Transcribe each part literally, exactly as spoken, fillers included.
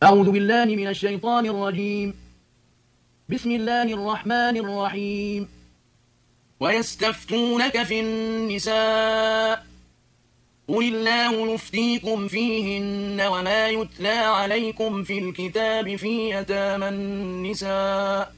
أعوذ بالله من الشيطان الرجيم. بسم الله الرحمن الرحيم. ويستفتونك في النساء قل الله يفتيكم فيهن وما يتلى عليكم في الكتاب في يتامى النساء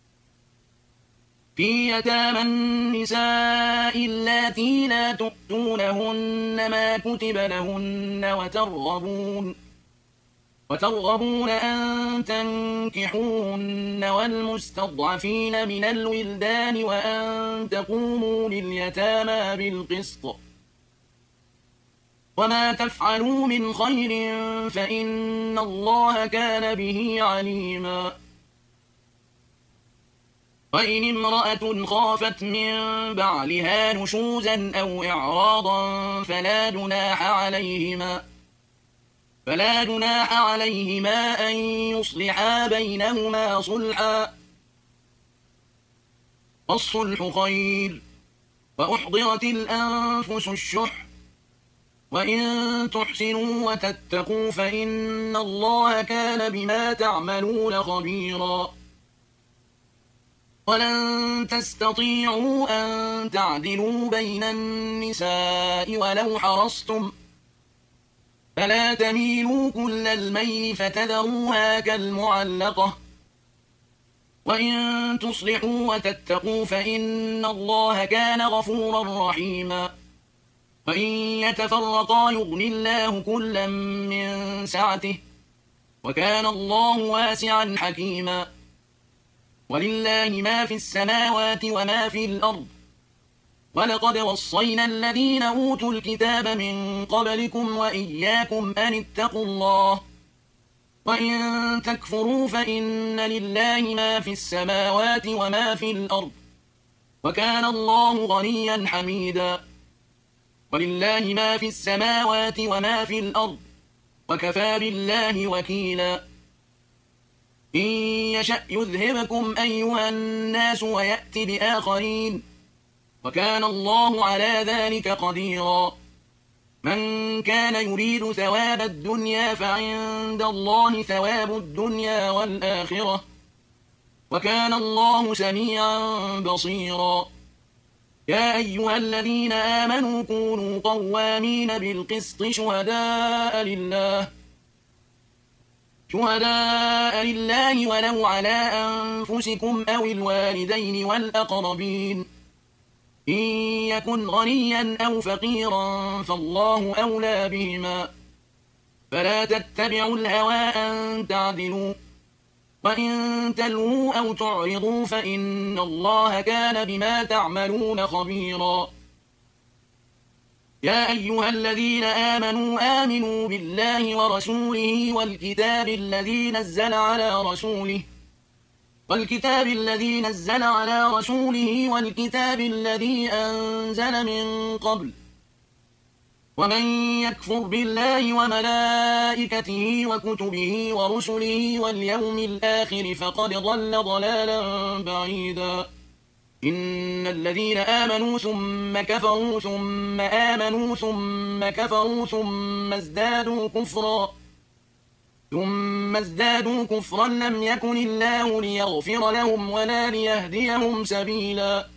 في يتامى النساء اللاتي لا تؤتونهن ما كتب لهن وترغبون وترغبون أن تنكحوهن والمستضعفين من الولدان وأن تقوموا لليتامى بالقسط وما تفعلوا من خير فإن الله كان به عليما. وإن امرأة خافت من بعلها نشوزا أو إعراضا فلا جناح عليهما فلا جناح عليهما أن يصلحا بينهما صلحا والصلح خير وأحضرت الأنفس الشح وإن تحسنوا وتتقوا فإن الله كان بما تعملون خبيرا. ولن تستطيعوا أن تعدلوا بين النساء ولو حرصتم فلا تميلوا كل الميل فتذروها كالمعلقة وإن تصلحوا وتتقوا فإن الله كان غفورا رحيما. وإن يتفرقا يغن الله كلا من سعته وكان الله واسعا حكيما. ولله ما في السماوات وما في الأرض ولقد وصينا الذين أوتوا الكتاب من قبلكم وإياكم أن اتقوا الله وإن تكفروا فإن لله ما في السماوات وما في الأرض وكان الله غنيا حميدا. ولله ما في السماوات وما في الأرض وكفى بالله وكيلا. إن يشأ يذهبكم أيها الناس ويأت بآخرين وكان الله على ذلك قديرا. من كان يريد ثواب الدنيا فعند الله ثواب الدنيا والآخرة وكان الله سميعا بصيرا. يا أيها الذين آمنوا كونوا قوامين بالقسط شهداء لله شهداء لله ولو على أنفسكم أو الوالدين والأقربين إن يكن غنيا أو فقيرا فالله أولى بهما فلا تتبعوا الهوى أن تعدلوا وإن تلووا أو تعرضوا فإن الله كان بما تعملون خبيرا. يا أيها الذين آمنوا آمنوا بالله ورسوله والكتاب الذي نزل على رسوله والكتاب الذي نزل على رسوله والكتاب الذي أنزل من قبل ومن يكفر بالله وملائكته وكتبه ورسله واليوم الآخر فقد ضل ضلالا بعيدا. إن الذين آمنوا ثم كفروا ثم آمنوا ثم كفروا ثم ازدادوا كفرا ثم ازدادوا كفرا لم يكن الله ليغفر لهم ولا ليهديهم سبيلا.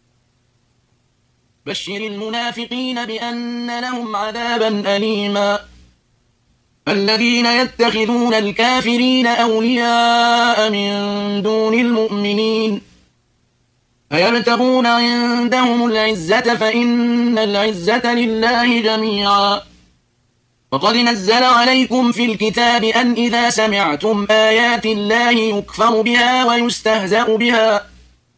بشر المنافقين بأن لهم عذابا أليما. الذين يتخذون الكافرين أولياء من دون المؤمنين أيبتغون عندهم العزة فإن العزة لله جميعا. وقد نزل عليكم في الكتاب أن إذا سمعتم آيات الله يكفر بها ويستهزأ بها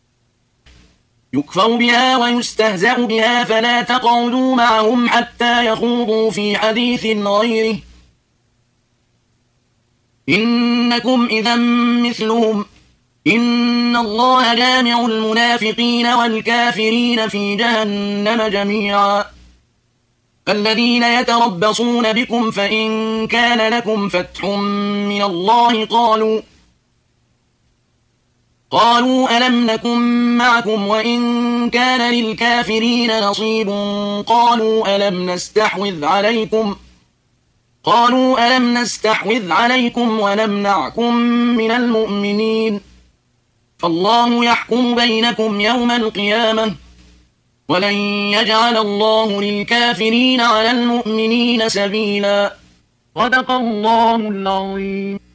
يكفر بها ويستهزأ بها فلا تقعدوا معهم حتى يخوضوا في حديث غيره إنكم إذا مثلهم إن الله جامع المنافقين والكافرين في جهنم جميعا. الذين يتربصون بكم فإن كان لكم فتح من الله قالوا قالوا ألم نكن معكم وإن كان للكافرين نصيب قالوا ألم نستحوذ عليكم قالوا ألم نستحوذ عليكم ونمنعكم من المؤمنين فالله يحكم بينكم يوم القيامة ولن يجعل الله للكافرين على المؤمنين سبيلا. صدق الله العظيم.